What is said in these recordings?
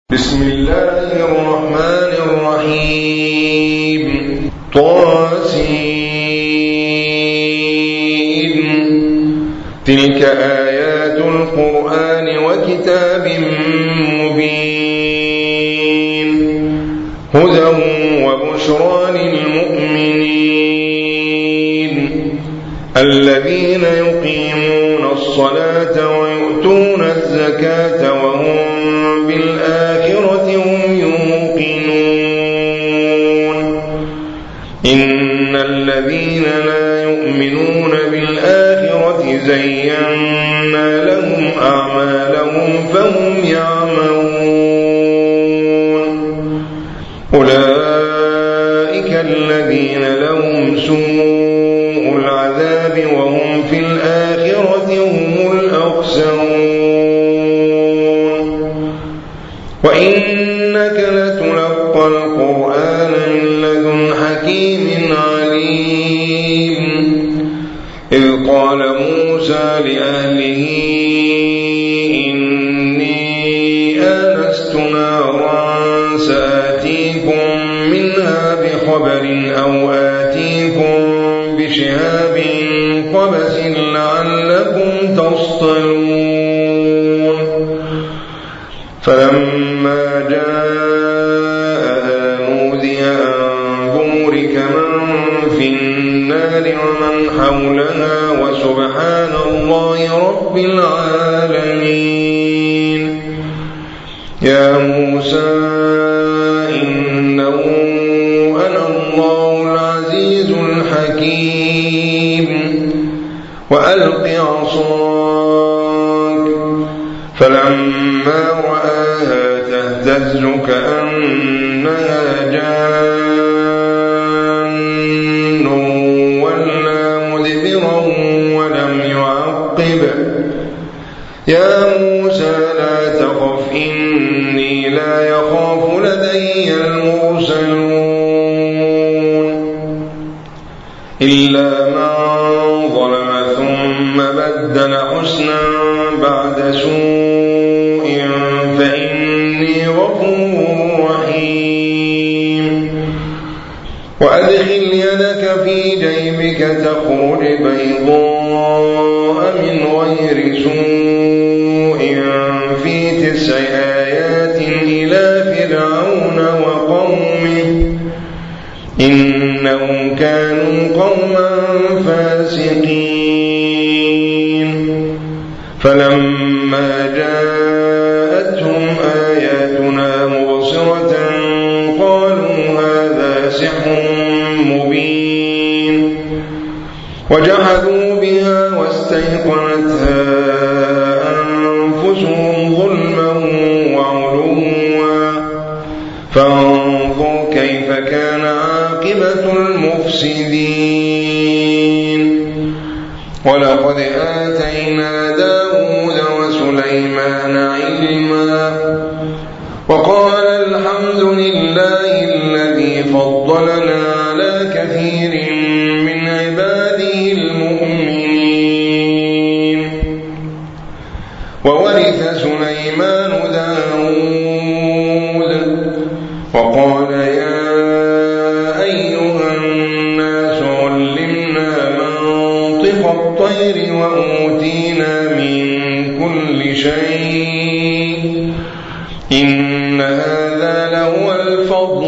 بسم الله الرحمن الرحيم. طاسين. تلك آيات القرآن وكتاب مبين هدى وبشرى للمؤمنين الذين يقيمون الصلاة ويؤتون الزكاة وهم بالآخرة هم يوقنون. إن الذين لا يؤمنون بالآخرة زينا لهم أعمالهم فهم يعملون. أولئك الذين لهم سوء العذاب وهم في الآخرة هم الأخسرون. وإنك لتلقى القرآن من لدن حكيم عليم. إذ قال موسى لأهله إني آنست نارا سآتيكم منها بخبر أو آتيكم بشهاب قبس لعلكم تصطلون. فلما جاءها نودي أن بورك من في النار ومن حولها وسبحان الله رب العالمين. يا موسى إنه أنا الله العزيز الحكيم وألق عصاك. فلما رآها تهتز كأنها جان ولى مدبرا ولم يعقب. يا موسى لا تخف إني لا يخاف لدي المرسلون إلا من ظلم ثم بدل حسنا بعد سوء فإني غفور رحيم. وأدخل يدك في جيبك تخرج بيضاء من غير سوء في 9 آيات إلى فرعون وقومه إنهم كانوا قوما فاسقين. فلما جاءتهم آياتنا مبصرة قالوا هذا سحر مبين وجحدوا بها واستيقنتها أنفسهم ظلما وعلوا فانظر كيف كان عاقبة المفسدين. ولقد آتينا داود وسليمان علما وقال الحمد لله الذي فضلنا على كثير من عباده المؤمنين. وورث سليمان داود وقال يا أيها الناس علمنا منطق الطير وأوتينا من كل شيء إن هذا لهو الفضل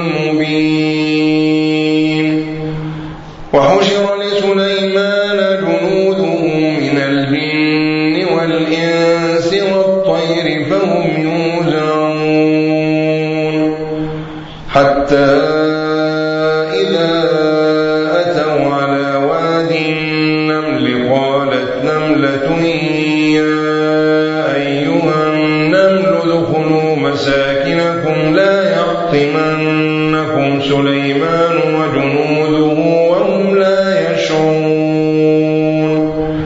المبين. وحشر لسليمان جنوده من الجن والإنس والطير فهم يوزعون حتى إذا أتوا على واد النمل قالت نملة يا أيها النمل ادخلوا مساكنكم لا يحطمنكم سليمان وجنوده وهم لا يشعرون.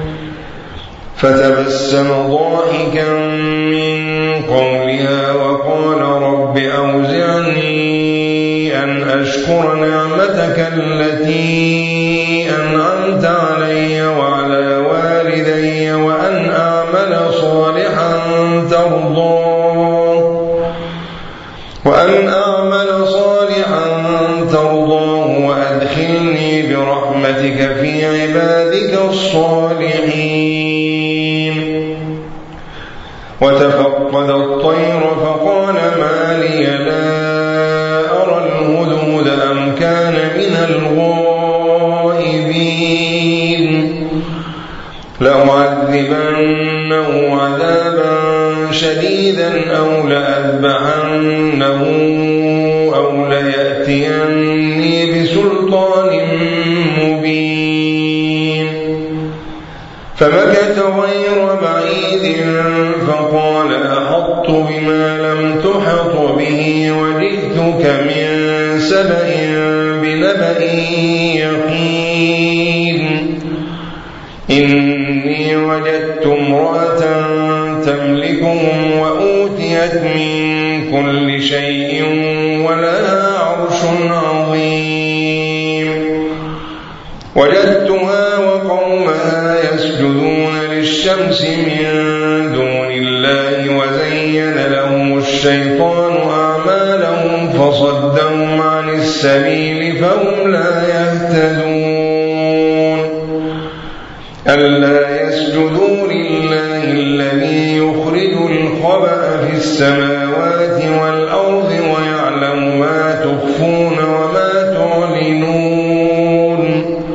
فتبسم ضاحكا من قولها وقال رب أوزعني أن أشكر نعمتك التي أنعمت علي وعلى والدي وأن أعمل صالحا ترضاه وأن أعمل صالحا ترضاه وأدخلني برحمتك في عبادك الصالحين. وتفقد الطير فقال ما لي لا أرى الهدهد أم كان من الغائبين لأعذبنه عذابا شديدا أو لأذبحنه أو ليأتيني بسلطان مبين. فمكث غير بعيد فقال أحطت بما لم تحط به وجئتك من سبأ بنبأ يقين. إني وجدت امرأة تملكهم وأوتيت من كل شيء ولها عرش عظيم. وجدتها وقومها يسجدون للشمس من دون الله وزين لهم الشيطان أعمالهم فصدهم عن السبيل فهم لا يهتدون. ألا يسجدوا لله الذي يخرج الخبأ في السماوات والأرض ويعلم ما تخفون وما تعلنون.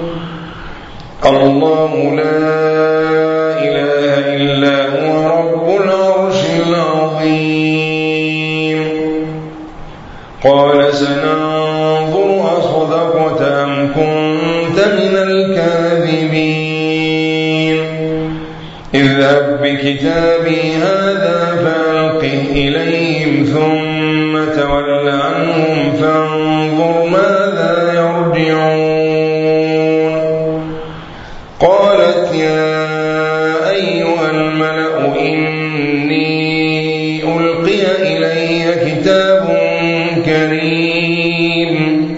الله لا إله إلا هو رب العرش العظيم. قال سننظر أصدقت أم كنت من الكاذبين. اذهب بكتابي هذا فألقه إليهم ثم تول عنهم فانظر ماذا يرجعون. قالت يا أيها الملأ إني ألقي إلي كتاب كريم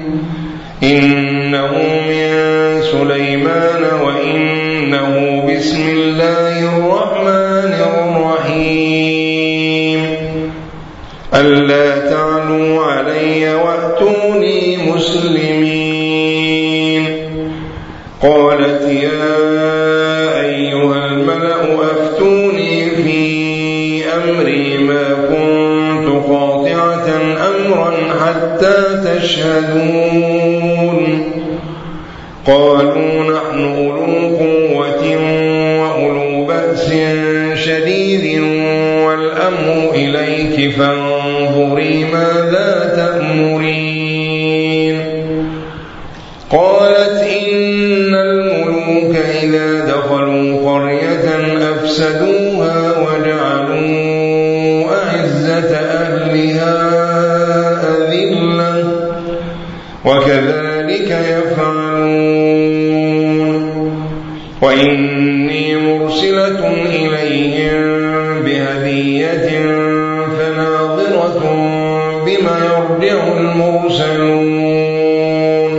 إنه من سليمان وإنه بسم الله الرحمن الرحيم. ألا تعلوا علي وأتوني مسلمين. قالت يا أيها الملأ أفتوني في أمري ما كنت قاطعة أمرا حتى تشهدون. قالوا نحن أولو قوة وأولو بأس شديد والأمر إليك فانظري ماذا تأمرين. قالت إن الملوك إذا دخلوا قرية أفسدوها وجعلوا أعزة أهلها أذلة وكذلك يفعلون. وإني مرسلة إليهم بهدية فناظرة بما يرجع المرسلون.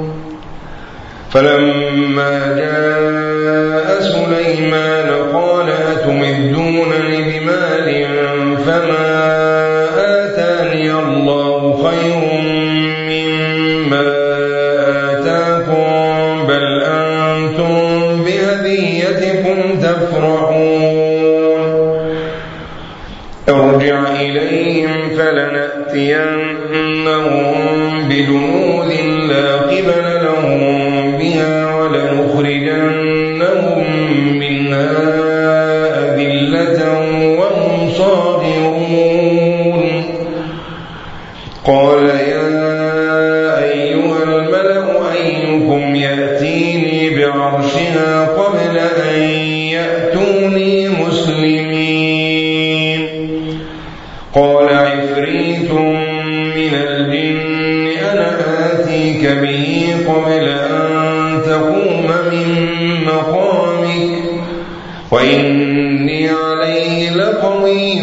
فلما جاء سليمان قال أتمدونني بمال فما آتاني الله خير مما آتاكم بل أنتم بهديتكم تفرحون. ارجع إليهم فلنأتينهم بجنود لا قبل لهم بها ولنخرجنهم منها أذلة وهم صاغرون. قال يا أيها الملأ أيكم يأتيني بعرشها قبل أن يأتوني مسلمين. قال عفريت من الجن أنا آتيك به قبل أن تقوم من مقامك وإني عليه لقوي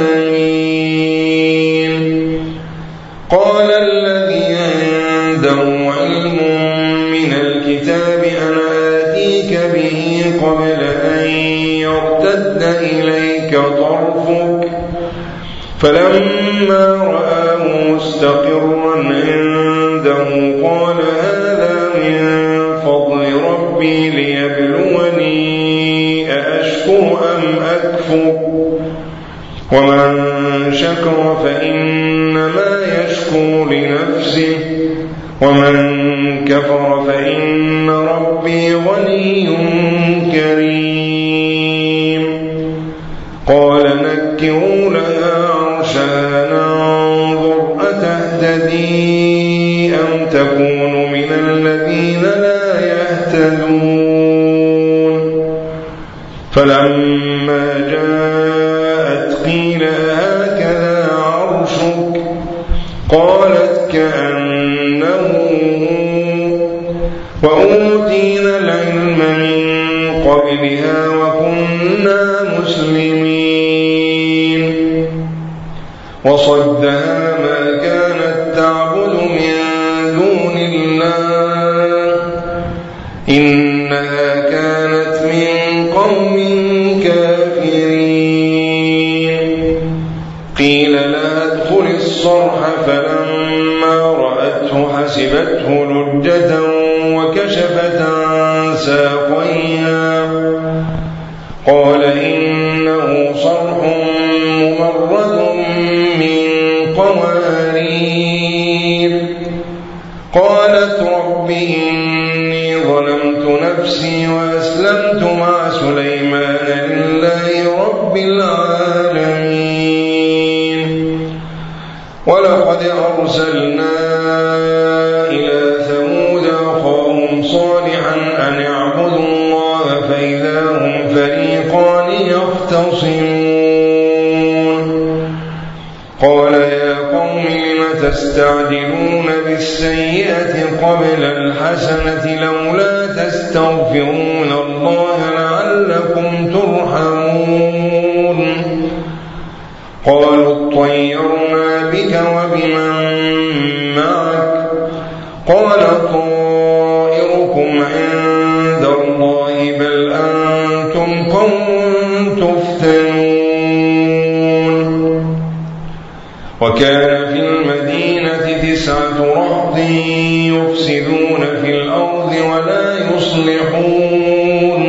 أمين. قال الذي عنده علم من الكتاب أنا آتيك به قبل أن يرتد إليك طرفك فلما رآه مستقرا عنده قال هذا من فضل ربي ليبلوني أأشكر أم أكفر ومن شكر فإنما يشكر لنفسه ومن كفر فإن ربي غني كريم قال نكروا لها عرشها ننظر أتهتدي أم تكون من الذين لا يهتدون فلما جاءت قيل هكذا عرشك قالت كأنه وأوتينا العلم من قبلها وكنا مسلمين وصدها ما كانت تعبد من دون الله إنها كانت من قوم كافرين قيل لها ادخل الصرح فلما رأته حسبته لجة وكشفت عن ساقيها قال إنه صرح ممرد من قوارير قالت رب إني ظلمت نفسي وأسلمت مع سليمان لله رب العالمين ولقد أرسلنا إلى ثمود أخاهم صالحا أن اعبدوا الله فإذا هم فريقان يختصمون قال يا قوم لم تستعجلون بالسيئة قبل الحسنة لولا تستغفرون الله لعلكم ترحمون قالوا اطيرنا بك وبمن معك قال طائركم عند الله بل أنتم قوم تفتنون وكان في المدينة 9 رهط يفسدون في الأرض ولا يصلحون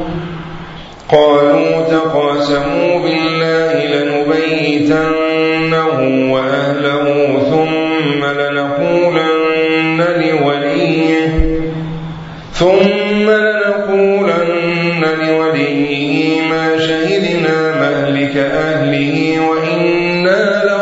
قالوا تقاسموا بالله لنبيتنه وأهله ثم لنقولن لوليه ما شهدنا مهلك أهله وإنا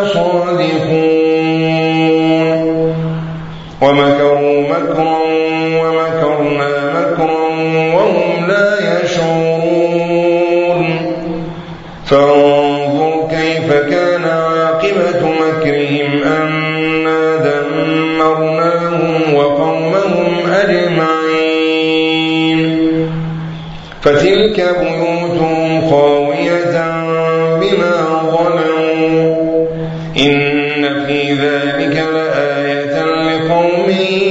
لصادقون ومكروا مكرا ومكرنا مكرا وهم لا يشعرون فانظر كيف كان عاقبة مكرهم أنا دمرناهم وقومهم أجمعين فتلك بيوتهم خاوية بما ظلموا إن في ذلك لآية لقوم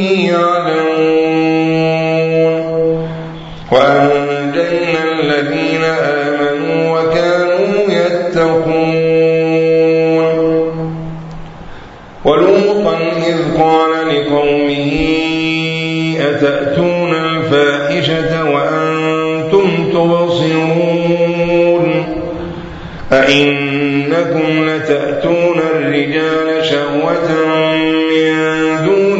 يعلمون وأنجينا الذين آمنوا وكانوا يتقون ولوطا إذ قال لقومه أتأتون الفاحشة وأنتم تبصرون أئنكم لتأتون الرجال شهوة من دون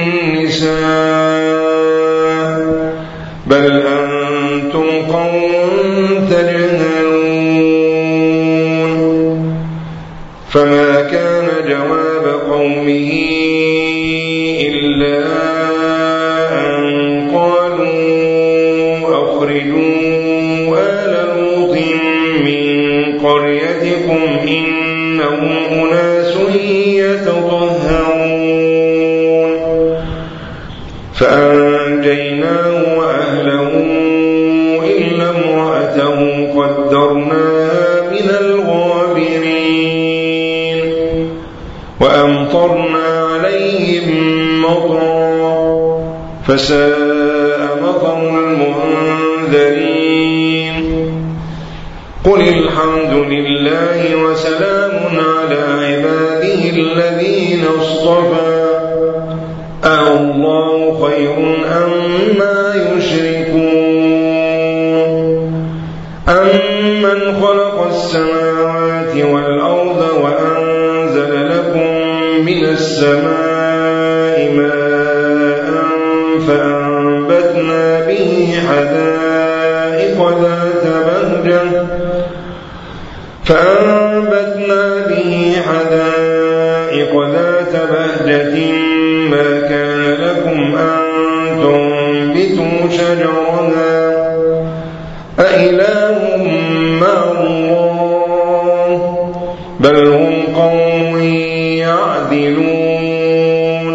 النساء بل أنتم قوم تجهلون فما كان جواب قومه إلا أن قالوا أخرجوا آل لوط من قريتكم إنهم أناس يتطهرون فأنجيناه وأهله إلا امرأته قدرناها من الغابرين وأمطرنا عليهم مطرا فساء مطر المنذرين قل الحمد لله وسلام على عباده الذين اصطفى أَاللَّهُ خَيْرٌ أَمَّا يُشْرِكُونَ أَمَّنْ خَلَقَ السَّمَاوَاتِ وَالْأَرْضَ وَأَنزَلَ لَكُم مِّنَ السَّمَاءِ مَاءً فَأَنبَتْنَا بِهِ حَدَائِقَ ذَاتَ بَهْجَةٍ مَا كَانَ لَكُمْ أَن تُنبِتُوا شَجَرَهَا أَإِلَٰهٌ مَّعَ اللَّهِ بَلْ هُمْ قَوْمٌ يَعْدِلُونَ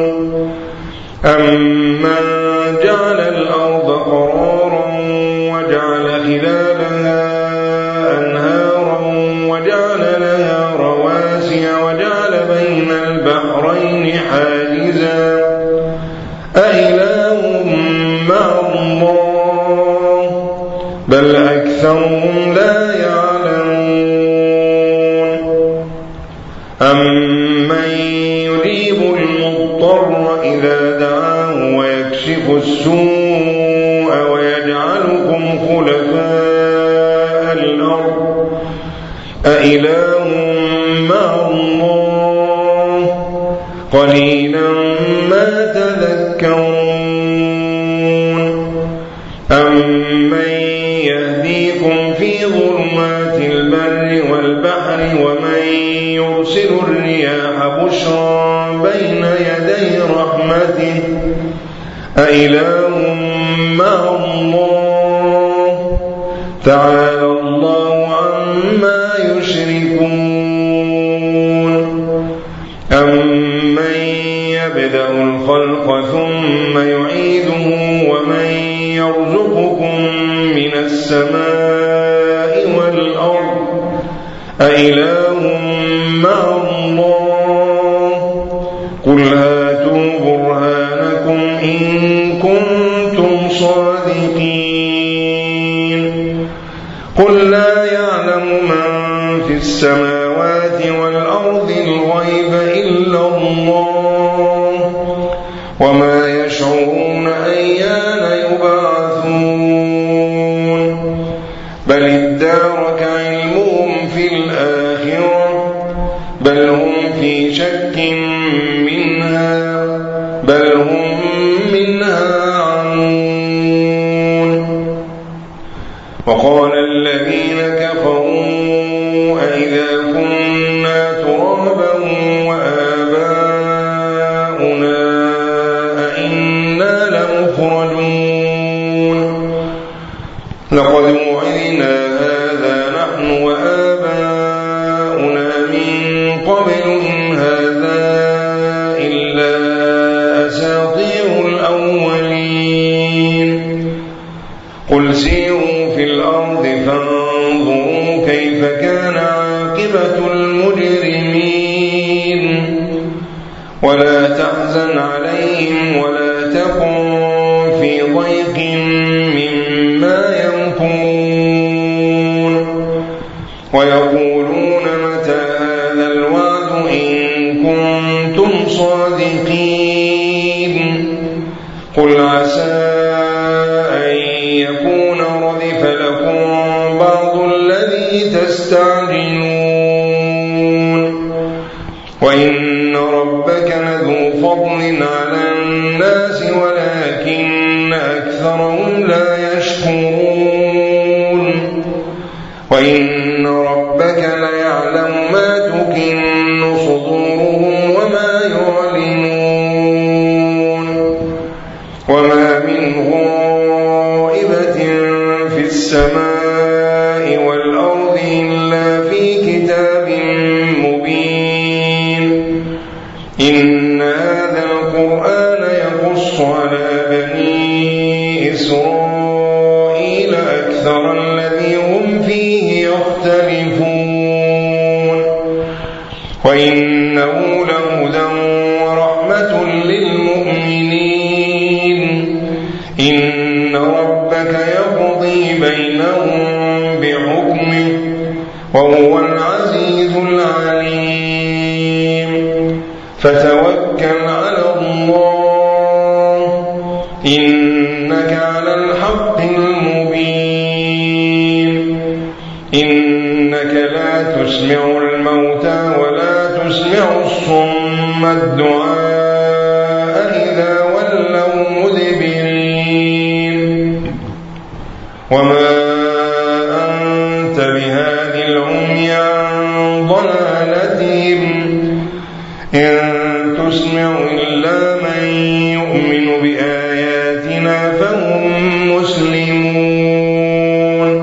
أَمَّن جَعَلَ الْأَرْضَ قَرَارًا وَجَعَلَ خِلَالَهَا أَنْهَارًا وَجَعَلَ لَهَا رَوَاسِيَ وَجَعَلَ بَيْنَ الْبَحْرَيْنِ حَاجِزًا أَإِلَٰهٌ مَّعَ اللَّهِ بَلْ أَكْثَرُهُمْ لَا يَعْلَمُونَ أَمَّن يُجِيبُ الْمُضْطَرَّ إِذَا دَعَاهُ وَيَكْشِفُ السُّوءَ وَيَجْعَلُكُمْ خُلَفَاءَ الْأَرْضِ أَإِلَٰهٌ مَّعَ اللَّهِ قَلِيلًا مَّا تَذَكَّرُونَ أَمَّن يَهْدِيكُمْ فِي ظُلُمَاتِ الْبَرِّ وَالْبَحْرِ وَمَن يُرْسِلُ الرِّيَاحَ بُشْرًا بَيْنَ يَدَيْ رَحْمَتِهِ أَإِلَٰهٌ مَّعَ اللَّهِ تَعَالَى اللَّهُ عَمَّا يُشْرِكُونَ أَمَّن يَبْدَأُ الْخَلْقَ ثُمَّ يُعِيدُهُ وَمَن يَرْزُقُكُم مِّنَ السَّمَاءِ وَالْأَرْضِ أَإِلَٰهٌ مَّعَ اللَّهِ قُلْ هَاتُوا بُرْهَانَكُمْ إِن كُنتُمْ صَادِقِينَ قُل لَّا يَعْلَمُ مَن فِي السَّمَاوَاتِ وَالْأَرْضِ الْغَيْبَ إِلَّا اللَّهُ وَمَا يَشْعُرُونَ أَيَّانَ يُبْعَثُونَ بَلِ ادَّارَكَ عِلْمُهُمْ فِي الْآخِرَةِ بَلْ هُمْ فِي شَكٍّ مِّنْهَا بَلْ هُمْ مِنْهَا عَمُونَ وَقَالَ الَّذِينَ كَفَرُوا أَإِذَا كُنَّا تُرَابًا وَآبَاؤُنَا أَإِنَّا لَمُخْرَجُونَ لَقَدْ وُعِدْنَا هَٰذَا نَحْنُ وَآبَاؤُنَا مِن قَبْلُ إِنْ هَٰذَا إِلَّا أَسَاطِيرُ الْأَوَّلِينَ قُلْ سِيرُوا فِي الْأَرْضِ فَانظُرُوا كَيْفَ كَانَ عَاقِبَةُ الْمُجْرِمِينَ وَلَا تَحْزَنْ عَلَيْهِمْ وَلَا تَكُن فِي ضَيْقٍ مِّمَّا يَمْكُرُونَ وَيَقُولُونَ مَتَىٰ هَٰذَا الْوَعْدُ إِن كُنتُمْ صَادِقِينَ قُلْ عَسَىٰ أَن يَكُونَ رَدِفَ لَكُم بَعْضُ الَّذِي تَسْتَعْجِلُونَ وَإِنَّ رَبَّكَ لَذُو فَضْلٍ عَلَى النَّاسِ وَلَٰكِنَّ أَكْثَرَهُمْ لَا يَشْكُرُونَ وَإِنَّ رَبَّكَ لَيَعْلَمُ مَا تُكِنُّ صُدُورُهُمْ وَمَا يُعْلِنُونَ وَمَا مِنْ غَائِبَةٍ فِي السَّمَاءِ وَالْأَرْضِ إِلَّا فِي كِتَابٍ مُّبِينٍ إِنَّ هَٰذَا الْقُرْآنَ يَقُصُّ عَلَىٰ بَنِي إِسْرَائِيلَ أَكْثَرَ الَّذِي هُمْ فِيهِ يَخْتَلِفُونَ وَإِنَّهُ لَهُدًى وَرَحْمَةٌ لِّلْمُؤْمِنِينَ إِنَّ رَبَّكَ يَقْضِي بَيْنَهُم بِحُكْمِهِ وَهُوَ الْعَزِيزُ الْعَلِيمُ فتوكل على الله إنك على الحق المبين إنك لا تسمع الموتى ولا تسمع الصم الدعاء إذا ولوا مدبرين وما أنت بهاد العمي عن ضلالتهم إن تسمع إلا من يؤمن بآياتنا فهم مسلمون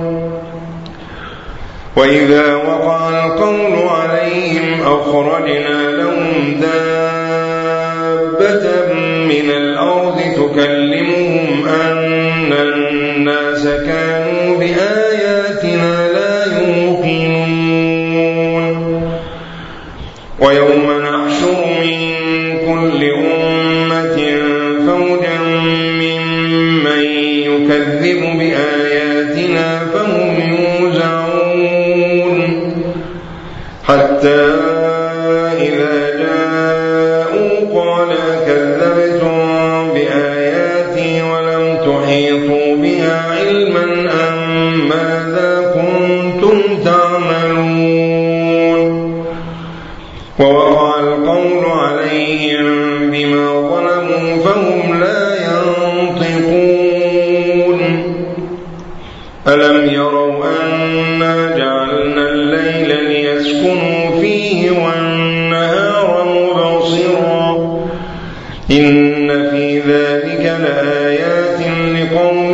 وإذا وقع القول عليهم أخرجنا لهم دابة من الأرض تكلمهم أن الناس كانوا بآياتنا لا يوقنون ويوم نحشر من كل أمة فوجا ممن يكذب بآياتنا فهم يوزعون حتى إذا جاءوا قال كذبتم بآياتي ولم تحيطوا بها علما أم ماذا كنتم تعملون ووقع القول عليهم بما ظلموا فهم لا ينطقون ألم يروا أنا جعلنا الليل ليسكنوا فيه والنهار مبصرا إن في ذلك لآيات لقوم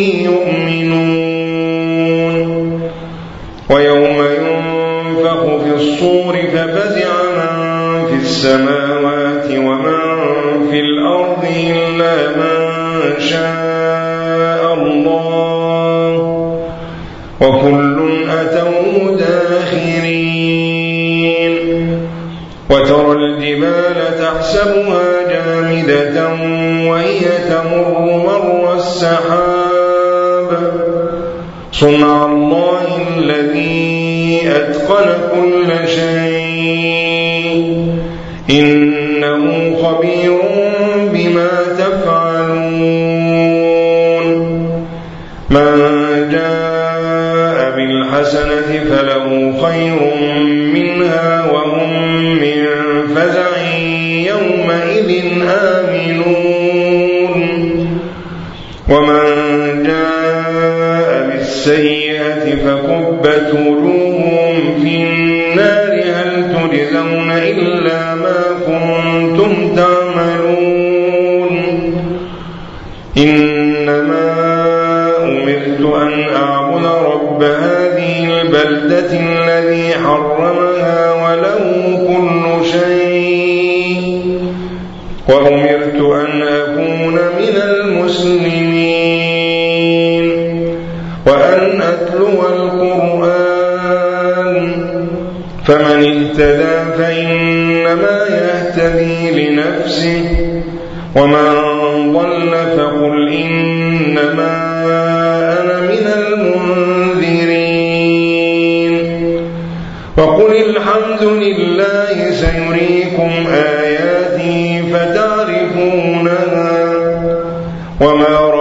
يؤمنون ويوم ينفخ في الصور ففزع من في السماوات ومن في الأرض إلا من شاء الله وكل أتوه داخرين وترى الجبال تحسبها جامدة وهي تمر مر السحاب صنع الله الذي أتقن كل شيء إنه خبير بما تفعلون من جاء بالحسنة فله خير منها وهم من فزع يومئذ آمنون ومن جاء بالسيئة فكبت وجوههم في النار هل تجزون إلا ما كنتم تعملون إنما أمرت أن أعبد رب هذه البلدة الذي حرمها وله كل شيء وأمرت أن أكون من المسلمين وأن أتلو القرآن فمن اهتدى فإنما يهتدي لنفسه ومن ضل فقل إنما أنا من المنذرين وقل الحمد لله سيريكم آياته فتعرفونها وما